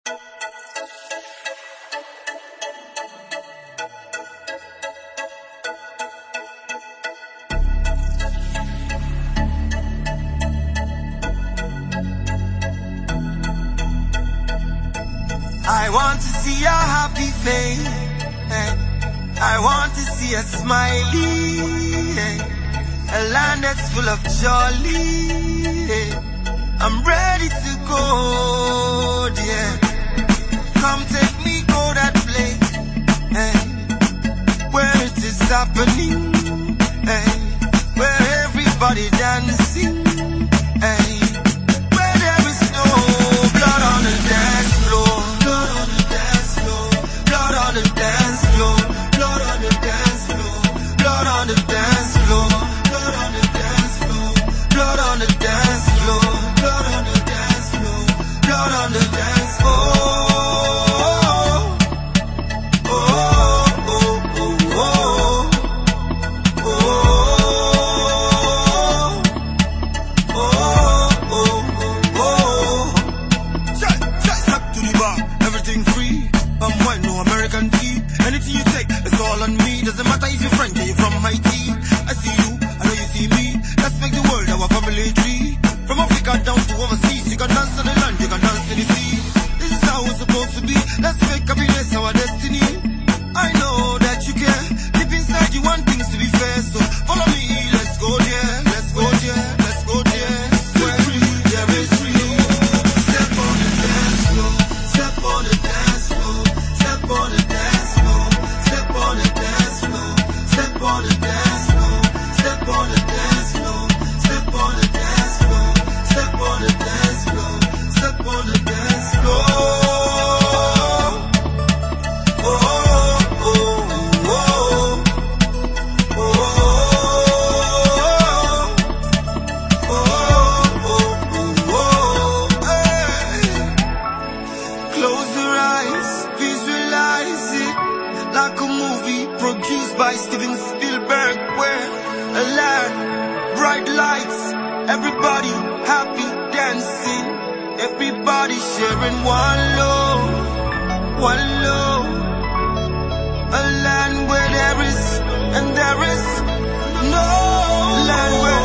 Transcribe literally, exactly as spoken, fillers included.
I want to see a happy face, eh. I want to see a smiley, eh. A land that's full of jolly, eh. I'm ready to go, yeah. Come take me go that place, eh, where it is happening, eh, where everybody dancing, eh, where there is no blood on the dance floor. Blood on the dance floor, blood on the dance floor, blood on the dance floor, blood on the dance floor, blood on the dance floor, blood on the dance floor, blood on the dance floor. Oh, oh, oh, oh, oh, oh, oh, oh. Step to the bar, everything free. I'm white, no American tea. Anything you take, it's all on me. Doesn't matter if you're French or you're from Haiti. I see you, I know you see me. Let's make the world our family tree. From Africa down to overseas, you can dance on the land, you can dance in the sea. This is how it's supposed to be. Let's make happiness our destiny. I know that you care. Deep inside you want things to be fair, so follow me. Let's go there, let's go there, let's go there. Where there is free. Step on the dance floor, step on the dance floor. Step on the dance floor, step on the dance floor, step on the dance floor, step on the dance floor, step on the dance floor, step on the dance floor, step on the dance floor. Oh, oh, oh, oh, oh, oh, oh, hey. Close your eyes, visualize it like a movie produced by Steven Spielberg, where a land, bright lights, everybody happy dancing, everybody sharing one love, one love. A land where there is and there is no land where